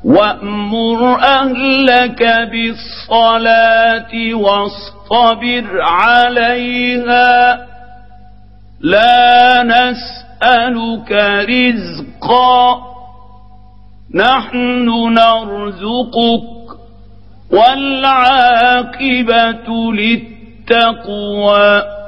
وأمر أهلك بالصلاة واصطبر عليها لا نسألك رزقا نحن نرزقك والعاقبة للتقوى